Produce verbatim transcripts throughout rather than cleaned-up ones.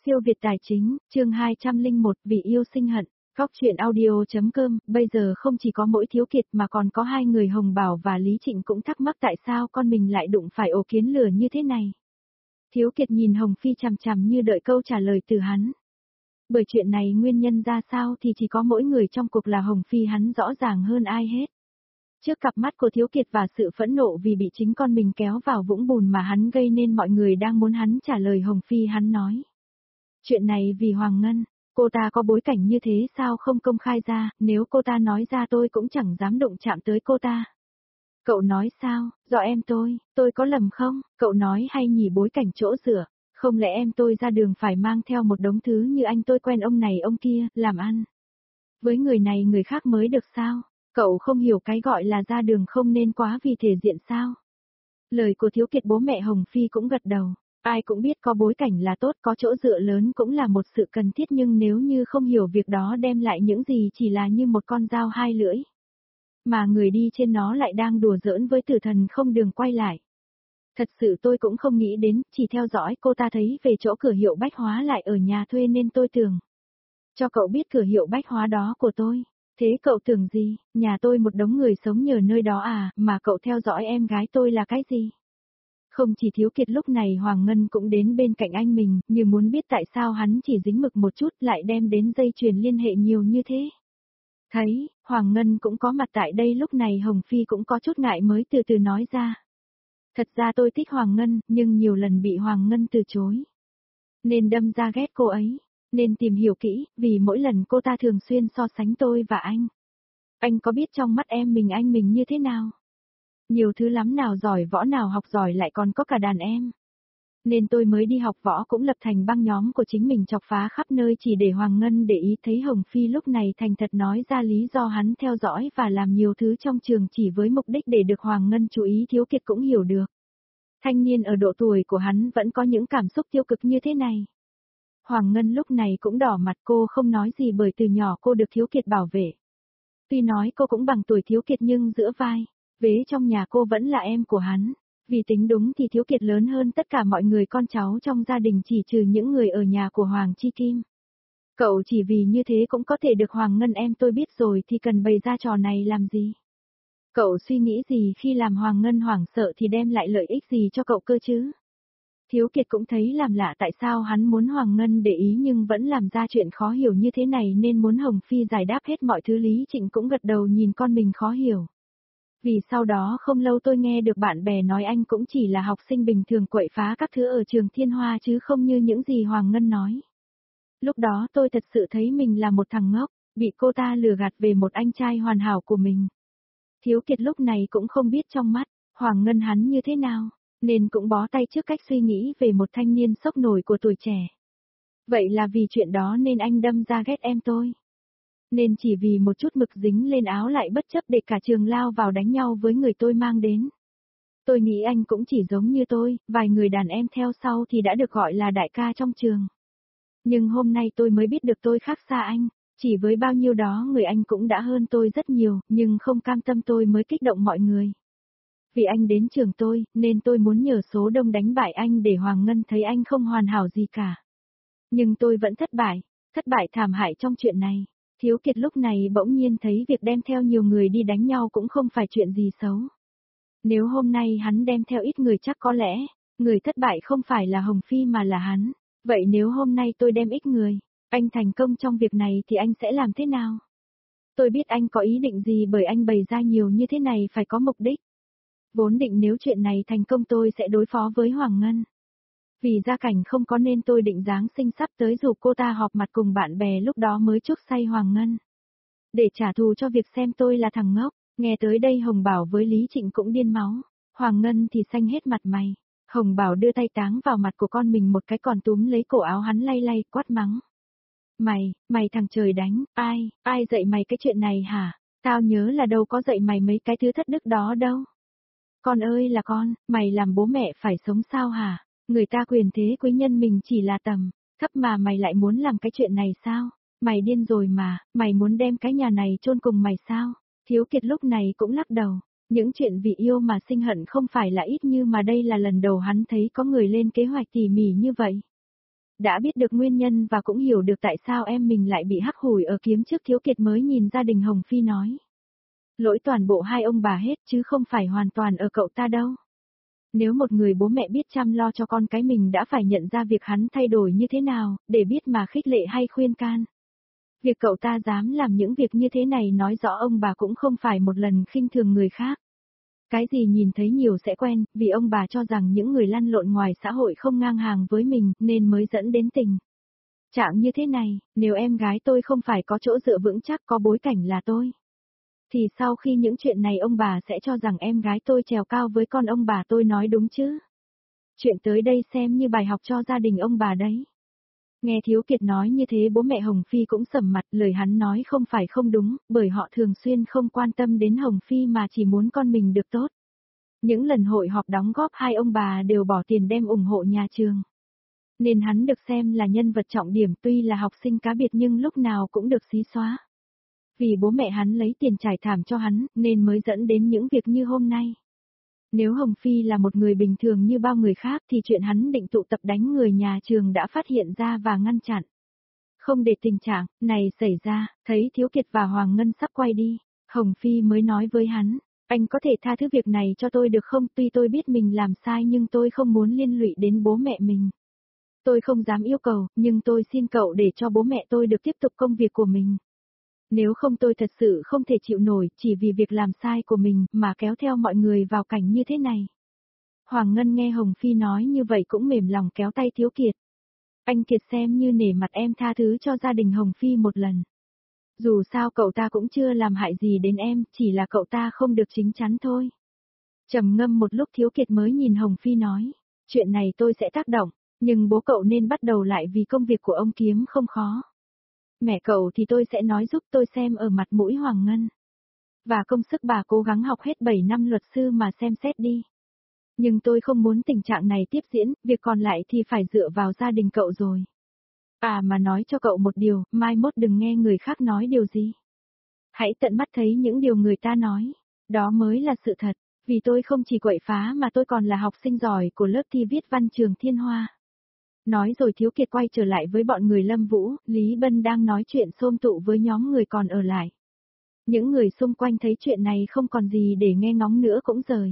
Siêu Việt Tài Chính, chương hai trăm lẻ một, Vì yêu sinh hận. Góc truyện audio.com, bây giờ không chỉ có mỗi Thiếu Kiệt mà còn có hai người Hồng Bảo và Lý Trịnh cũng thắc mắc tại sao con mình lại đụng phải ổ kiến lửa như thế này. Thiếu Kiệt nhìn Hồng Phi chằm chằm như đợi câu trả lời từ hắn. Bởi chuyện này nguyên nhân ra sao thì chỉ có mỗi người trong cuộc là Hồng Phi hắn rõ ràng hơn ai hết. Trước cặp mắt của Thiếu Kiệt và sự phẫn nộ vì bị chính con mình kéo vào vũng bùn mà hắn gây nên mọi người đang muốn hắn trả lời Hồng Phi hắn nói. Chuyện này vì Hoàng Ngân, cô ta có bối cảnh như thế sao không công khai ra, nếu cô ta nói ra tôi cũng chẳng dám động chạm tới cô ta. Cậu nói sao, do em tôi, tôi có lầm không, cậu nói hay nhỉ bối cảnh chỗ dựa, không lẽ em tôi ra đường phải mang theo một đống thứ như anh tôi quen ông này ông kia, làm ăn. Với người này người khác mới được sao, cậu không hiểu cái gọi là ra đường không nên quá vì thể diện sao. Lời của Thiếu Kiệt bố mẹ Hồng Phi cũng gật đầu. Ai cũng biết có bối cảnh là tốt, có chỗ dựa lớn cũng là một sự cần thiết nhưng nếu như không hiểu việc đó đem lại những gì chỉ là như một con dao hai lưỡi. Mà người đi trên nó lại đang đùa giỡn với tử thần không đường quay lại. Thật sự tôi cũng không nghĩ đến, chỉ theo dõi cô ta thấy về chỗ cửa hiệu bách hóa lại ở nhà thuê nên tôi tưởng. Cho cậu biết cửa hiệu bách hóa đó của tôi. Thế cậu tưởng gì, nhà tôi một đống người sống nhờ nơi đó à, mà cậu theo dõi em gái tôi là cái gì? Không chỉ Thiếu Kiệt lúc này Hoàng Ngân cũng đến bên cạnh anh mình, như muốn biết tại sao hắn chỉ dính mực một chút lại đem đến dây chuyền liên hệ nhiều như thế. Thấy, Hoàng Ngân cũng có mặt tại đây lúc này Hồng Phi cũng có chút ngại mới từ từ nói ra. Thật ra tôi thích Hoàng Ngân, nhưng nhiều lần bị Hoàng Ngân từ chối. Nên đâm ra ghét cô ấy, nên tìm hiểu kỹ, vì mỗi lần cô ta thường xuyên so sánh tôi và anh. Anh có biết trong mắt em mình anh mình như thế nào? Nhiều thứ lắm nào giỏi võ nào học giỏi lại còn có cả đàn em. Nên tôi mới đi học võ cũng lập thành băng nhóm của chính mình chọc phá khắp nơi chỉ để Hoàng Ngân để ý thấy Hồng Phi lúc này thành thật nói ra lý do hắn theo dõi và làm nhiều thứ trong trường chỉ với mục đích để được Hoàng Ngân chú ý. Thiếu Kiệt cũng hiểu được. Thanh niên ở độ tuổi của hắn vẫn có những cảm xúc tiêu cực như thế này. Hoàng Ngân lúc này cũng đỏ mặt cô không nói gì bởi từ nhỏ cô được Thiếu Kiệt bảo vệ. Tuy nói cô cũng bằng tuổi Thiếu Kiệt nhưng giữa vai. Vế trong nhà cô vẫn là em của hắn, vì tính đúng thì Thiếu Kiệt lớn hơn tất cả mọi người con cháu trong gia đình chỉ trừ những người ở nhà của Hoàng Chi Kim. Cậu chỉ vì như thế cũng có thể được Hoàng Ngân em tôi biết rồi thì cần bày ra trò này làm gì? Cậu suy nghĩ gì khi làm Hoàng Ngân hoảng sợ thì đem lại lợi ích gì cho cậu cơ chứ? Thiếu Kiệt cũng thấy làm lạ tại sao hắn muốn Hoàng Ngân để ý nhưng vẫn làm ra chuyện khó hiểu như thế này nên muốn Hồng Phi giải đáp hết mọi thứ. Lý Trịnh cũng gật đầu nhìn con mình khó hiểu. Vì sau đó không lâu tôi nghe được bạn bè nói anh cũng chỉ là học sinh bình thường quậy phá các thứ ở trường Thiên Hoa chứ không như những gì Hoàng Ngân nói. Lúc đó tôi thật sự thấy mình là một thằng ngốc, bị cô ta lừa gạt về một anh trai hoàn hảo của mình. Thiếu Kiệt lúc này cũng không biết trong mắt, Hoàng Ngân hắn như thế nào, nên cũng bó tay trước cách suy nghĩ về một thanh niên sốc nổi của tuổi trẻ. Vậy là vì chuyện đó nên anh đâm ra ghét em tôi. Nên chỉ vì một chút mực dính lên áo lại bất chấp để cả trường lao vào đánh nhau với người tôi mang đến. Tôi nghĩ anh cũng chỉ giống như tôi, vài người đàn em theo sau thì đã được gọi là đại ca trong trường. Nhưng hôm nay tôi mới biết được tôi khác xa anh, chỉ với bao nhiêu đó người anh cũng đã hơn tôi rất nhiều, nhưng không cam tâm tôi mới kích động mọi người. Vì anh đến trường tôi, nên tôi muốn nhờ số đông đánh bại anh để Hoàng Ngân thấy anh không hoàn hảo gì cả. Nhưng tôi vẫn thất bại, thất bại thảm hại trong chuyện này. Thiếu Kiệt lúc này bỗng nhiên thấy việc đem theo nhiều người đi đánh nhau cũng không phải chuyện gì xấu. Nếu hôm nay hắn đem theo ít người chắc có lẽ, người thất bại không phải là Hồng Phi mà là hắn. Vậy nếu hôm nay tôi đem ít người, anh thành công trong việc này thì anh sẽ làm thế nào? Tôi biết anh có ý định gì bởi anh bày ra nhiều như thế này phải có mục đích. Vốn định nếu chuyện này thành công tôi sẽ đối phó với Hoàng Ngân. Vì gia cảnh không có nên tôi định Giáng sinh sắp tới rủ cô ta họp mặt cùng bạn bè lúc đó mới chuốc say Hoàng Ngân. Để trả thù cho việc xem tôi là thằng ngốc, nghe tới đây Hồng Bảo với Lý Trịnh cũng điên máu, Hoàng Ngân thì xanh hết mặt mày. Hồng Bảo đưa tay táng vào mặt của con mình một cái còn túm lấy cổ áo hắn lay lay quát mắng. Mày, mày thằng trời đánh, ai, ai dạy mày cái chuyện này hả? Tao nhớ là đâu có dạy mày mấy cái thứ thất đức đó đâu. Con ơi là con, mày làm bố mẹ phải sống sao hả? Người ta quyền thế quý nhân mình chỉ là tầm thấp mà mày lại muốn làm cái chuyện này sao? Mày điên rồi mà, mày muốn đem cái nhà này chôn cùng mày sao? Thiếu Kiệt lúc này cũng lắc đầu. Những chuyện vì yêu mà sinh hận không phải là ít như mà đây là lần đầu hắn thấy có người lên kế hoạch tỉ mỉ như vậy. Đã biết được nguyên nhân và cũng hiểu được tại sao em mình lại bị hắc hủi ở kiếm trước, Thiếu Kiệt mới nhìn gia đình Hồng Phi nói. Lỗi toàn bộ hai ông bà hết chứ không phải hoàn toàn ở cậu ta đâu. Nếu một người bố mẹ biết chăm lo cho con cái mình đã phải nhận ra việc hắn thay đổi như thế nào, để biết mà khích lệ hay khuyên can. Việc cậu ta dám làm những việc như thế này nói rõ ông bà cũng không phải một lần khinh thường người khác. Cái gì nhìn thấy nhiều sẽ quen, vì ông bà cho rằng những người lăn lộn ngoài xã hội không ngang hàng với mình, nên mới dẫn đến tình trạng như thế này. Nếu em gái tôi không phải có chỗ dựa vững chắc, có bối cảnh là tôi, thì sau khi những chuyện này ông bà sẽ cho rằng em gái tôi trèo cao với con ông bà, tôi nói đúng chứ. Chuyện tới đây xem như bài học cho gia đình ông bà đấy. Nghe Thiếu Kiệt nói như thế bố mẹ Hồng Phi cũng sầm mặt, lời hắn nói không phải không đúng, bởi họ thường xuyên không quan tâm đến Hồng Phi mà chỉ muốn con mình được tốt. Những lần hội họp đóng góp hai ông bà đều bỏ tiền đem ủng hộ nhà trường. Nên hắn được xem là nhân vật trọng điểm, tuy là học sinh cá biệt nhưng lúc nào cũng được xí xóa. Vì bố mẹ hắn lấy tiền trải thảm cho hắn, nên mới dẫn đến những việc như hôm nay. Nếu Hồng Phi là một người bình thường như bao người khác thì chuyện hắn định tụ tập đánh người nhà trường đã phát hiện ra và ngăn chặn. Không để tình trạng này xảy ra, thấy Thiếu Kiệt và Hoàng Ngân sắp quay đi, Hồng Phi mới nói với hắn, anh có thể tha thứ việc này cho tôi được không? Tuy tôi biết mình làm sai nhưng tôi không muốn liên lụy đến bố mẹ mình. Tôi không dám yêu cầu, nhưng tôi xin cậu để cho bố mẹ tôi được tiếp tục công việc của mình. Nếu không tôi thật sự không thể chịu nổi, chỉ vì việc làm sai của mình mà kéo theo mọi người vào cảnh như thế này. Hoàng Ngân nghe Hồng Phi nói như vậy cũng mềm lòng kéo tay Thiếu Kiệt. Anh Kiệt xem như nể mặt em tha thứ cho gia đình Hồng Phi một lần. Dù sao cậu ta cũng chưa làm hại gì đến em, chỉ là cậu ta không được chính chắn thôi. Trầm ngâm một lúc Thiếu Kiệt mới nhìn Hồng Phi nói, chuyện này tôi sẽ tác động, nhưng bố cậu nên bắt đầu lại vì công việc của ông kiếm không khó. Mẹ cậu thì tôi sẽ nói giúp, tôi xem ở mặt mũi Hoàng Ngân. Và công sức bà cố gắng học hết bảy năm luật sư mà xem xét đi. Nhưng tôi không muốn tình trạng này tiếp diễn, việc còn lại thì phải dựa vào gia đình cậu rồi. À mà nói cho cậu một điều, mai mốt đừng nghe người khác nói điều gì. Hãy tận mắt thấy những điều người ta nói, đó mới là sự thật, vì tôi không chỉ quậy phá mà tôi còn là học sinh giỏi của lớp thi viết văn trường Thiên Hoa. Nói rồi Thiếu Kiệt quay trở lại với bọn người Lâm Vũ, Lý Bân đang nói chuyện xôm tụ với nhóm người còn ở lại. Những người xung quanh thấy chuyện này không còn gì để nghe ngóng nữa cũng rời.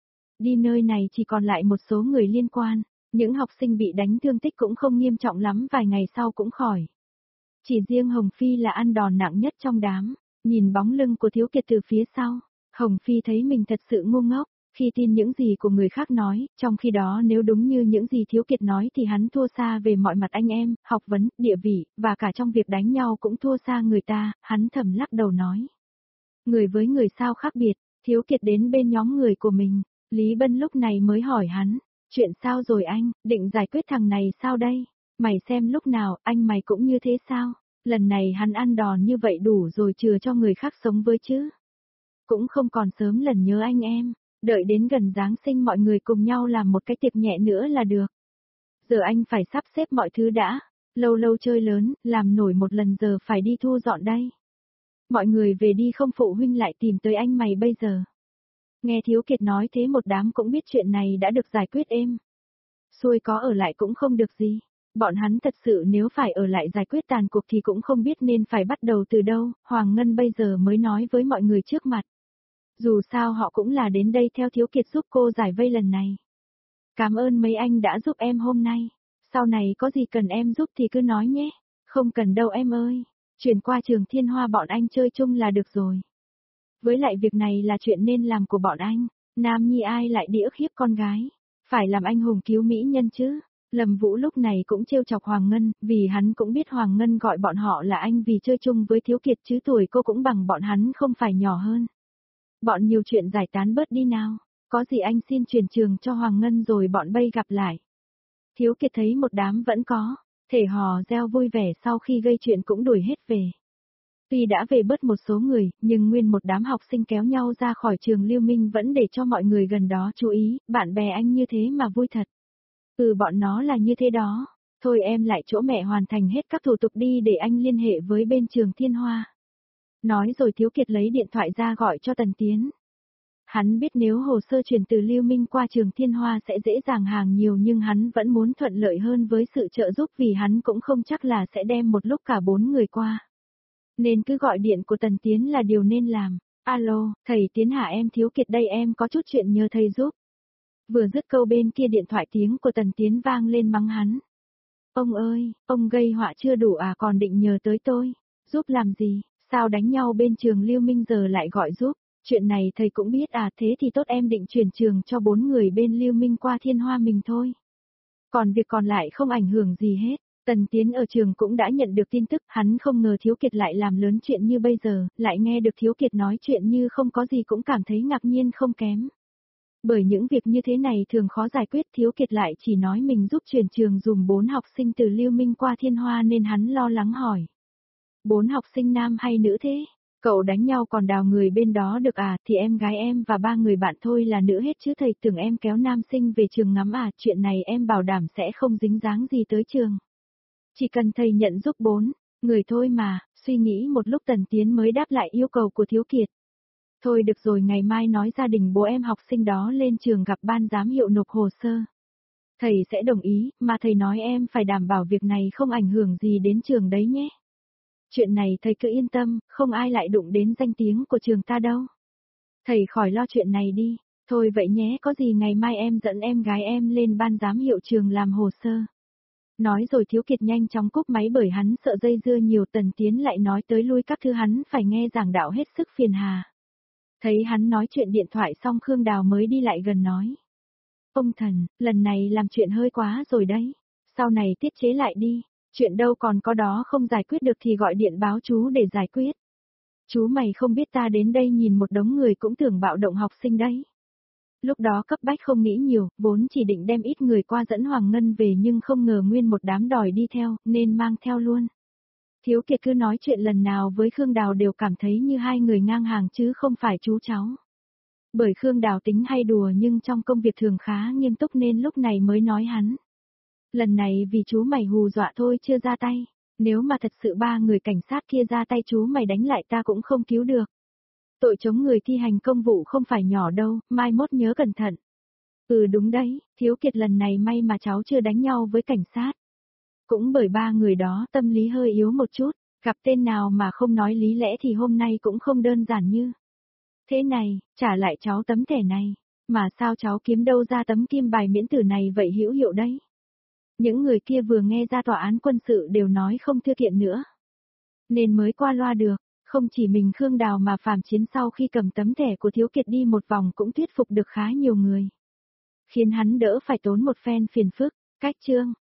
Đi nơi này chỉ còn lại một số người liên quan, những học sinh bị đánh thương tích cũng không nghiêm trọng lắm, vài ngày sau cũng khỏi. Chỉ riêng Hồng Phi là ăn đòn nặng nhất trong đám, nhìn bóng lưng của Thiếu Kiệt từ phía sau, Hồng Phi thấy mình thật sự ngu ngốc. Khi tin những gì của người khác nói, trong khi đó nếu đúng như những gì Thiếu Kiệt nói thì hắn thua xa về mọi mặt anh em, học vấn, địa vị, và cả trong việc đánh nhau cũng thua xa người ta, hắn thầm lắc đầu nói. Người với người sao khác biệt, Thiếu Kiệt đến bên nhóm người của mình, Lý Bân lúc này mới hỏi hắn, chuyện sao rồi anh, định giải quyết thằng này sao đây? Mày xem lúc nào, anh mày cũng như thế sao? Lần này hắn ăn đòn như vậy đủ rồi, chừa cho người khác sống với chứ. Cũng không còn sớm lần nhớ anh em. Đợi đến gần Giáng sinh mọi người cùng nhau làm một cái tiệc nhẹ nữa là được. Giờ anh phải sắp xếp mọi thứ đã. Lâu lâu chơi lớn, làm nổi một lần giờ phải đi thu dọn đây. Mọi người về đi không phụ huynh lại tìm tới anh mày bây giờ. Nghe Thiếu Kiệt nói thế một đám cũng biết chuyện này đã được giải quyết êm. Xuôi có ở lại cũng không được gì. Bọn hắn thật sự nếu phải ở lại giải quyết tàn cuộc thì cũng không biết nên phải bắt đầu từ đâu. Hoàng Ngân bây giờ mới nói với mọi người trước mặt. Dù sao họ cũng là đến đây theo Thiếu Kiệt giúp cô giải vây lần này. Cảm ơn mấy anh đã giúp em hôm nay. Sau này có gì cần em giúp thì cứ nói nhé. Không cần đâu em ơi. Chuyển qua trường Thiên Hoa bọn anh chơi chung là được rồi. Với lại việc này là chuyện nên làm của bọn anh. Nam nhi ai lại đi ức hiếp con gái. Phải làm anh hùng cứu mỹ nhân chứ. Lâm Vũ lúc này cũng trêu chọc Hoàng Ngân, vì hắn cũng biết Hoàng Ngân gọi bọn họ là anh vì chơi chung với Thiếu Kiệt chứ tuổi cô cũng bằng bọn hắn không phải nhỏ hơn. Bọn nhiều chuyện giải tán bớt đi nào, có gì anh xin truyền trường cho Hoàng Ngân rồi bọn bay gặp lại. Thiếu Kiệt thấy một đám vẫn có, thể hò reo vui vẻ sau khi gây chuyện cũng đuổi hết về. Tuy đã về bớt một số người, nhưng nguyên một đám học sinh kéo nhau ra khỏi trường Lưu Minh vẫn để cho mọi người gần đó chú ý, bạn bè anh như thế mà vui thật. Ừ bọn nó là như thế đó, thôi em lại chỗ mẹ hoàn thành hết các thủ tục đi để anh liên hệ với bên trường Thiên Hoa. Nói rồi Thiếu Kiệt lấy điện thoại ra gọi cho Tần Tiến. Hắn biết nếu hồ sơ chuyển từ Lưu Minh qua trường Thiên Hoa sẽ dễ dàng hàng nhiều nhưng hắn vẫn muốn thuận lợi hơn với sự trợ giúp vì hắn cũng không chắc là sẽ đem một lúc cả bốn người qua. Nên cứ gọi điện của Tần Tiến là điều nên làm. Alo, thầy Tiến hả, em Thiếu Kiệt đây, em có chút chuyện nhờ thầy giúp. Vừa dứt câu bên kia điện thoại tiếng của Tần Tiến vang lên mắng hắn. Ông ơi, ông gây họa chưa đủ à, còn định nhờ tới tôi. Giúp làm gì, sao đánh nhau bên trường Lưu Minh giờ lại gọi giúp. Chuyện này thầy cũng biết à, thế thì tốt, em định chuyển trường cho bốn người bên Lưu Minh qua Thiên Hoa mình thôi. Còn việc còn lại không ảnh hưởng gì hết. Tần Tiến ở trường cũng đã nhận được tin tức, hắn không ngờ Thiếu Kiệt lại làm lớn chuyện như bây giờ, lại nghe được Thiếu Kiệt nói chuyện như không có gì cũng cảm thấy ngạc nhiên không kém. Bởi những việc như thế này thường khó giải quyết, Thiếu Kiệt lại chỉ nói mình giúp chuyển trường dùm bốn học sinh từ Lưu Minh qua Thiên Hoa nên hắn lo lắng hỏi. Bốn học sinh nam hay nữ thế? Cậu đánh nhau còn đào người bên đó được à, thì em gái em và ba người bạn thôi là nữ hết chứ, thầy tưởng em kéo nam sinh về trường ngắm à, chuyện này em bảo đảm sẽ không dính dáng gì tới trường. Chỉ cần thầy nhận giúp bốn người thôi mà. Suy nghĩ một lúc Tần Tiến mới đáp lại yêu cầu của Thiếu Kiệt. Thôi được rồi, ngày mai nói gia đình bố em học sinh đó lên trường gặp ban giám hiệu nộp hồ sơ. Thầy sẽ đồng ý, mà thầy nói em phải đảm bảo việc này không ảnh hưởng gì đến trường đấy nhé. Chuyện này thầy cứ yên tâm, không ai lại đụng đến danh tiếng của trường ta đâu. Thầy khỏi lo chuyện này đi. Thôi vậy nhé, có gì ngày mai em dẫn em gái em lên ban giám hiệu trường làm hồ sơ. Nói rồi Thiếu Kiệt nhanh chóng cúp máy bởi hắn sợ dây dưa nhiều. Tần Tiến lại nói tới lui các thứ hắn phải nghe giảng đạo hết sức phiền hà. Thấy hắn nói chuyện điện thoại xong, Khương Đào mới đi lại gần nói. Ông thần, lần này làm chuyện hơi quá rồi đấy. Sau này tiết chế lại đi. Chuyện đâu còn có đó, không giải quyết được thì gọi điện báo chú để giải quyết. Chú mày không biết ta đến đây nhìn một đống người cũng tưởng bạo động học sinh đấy. Lúc đó cấp bách không nghĩ nhiều, vốn chỉ định đem ít người qua dẫn Hoàng Ngân về nhưng không ngờ nguyên một đám đòi đi theo, nên mang theo luôn. Thiếu Kiệt cứ nói chuyện lần nào với Khương Đào đều cảm thấy như hai người ngang hàng chứ không phải chú cháu. Bởi Khương Đào tính hay đùa nhưng trong công việc thường khá nghiêm túc nên lúc này mới nói hắn. Lần này vì chú mày hù dọa thôi chưa ra tay, nếu mà thật sự ba người cảnh sát kia ra tay chú mày đánh lại ta cũng không cứu được. Tội chống người thi hành công vụ không phải nhỏ đâu, mai mốt nhớ cẩn thận. Ừ đúng đấy, Thiếu Kiệt lần này may mà cháu chưa đánh nhau với cảnh sát. Cũng bởi ba người đó tâm lý hơi yếu một chút, gặp tên nào mà không nói lý lẽ thì hôm nay cũng không đơn giản như. Thế này, trả lại cháu tấm thẻ này, mà sao cháu kiếm đâu ra tấm kim bài miễn tử này vậy hữu hiệu đấy. Những người kia vừa nghe ra tòa án quân sự đều nói không thư kiện nữa. Nên mới qua loa được, không chỉ mình Khương Đào mà Phạm Chiến sau khi cầm tấm thẻ của Thiếu Kiệt đi một vòng cũng thuyết phục được khá nhiều người. Khiến hắn đỡ phải tốn một phen phiền phức, cách chương.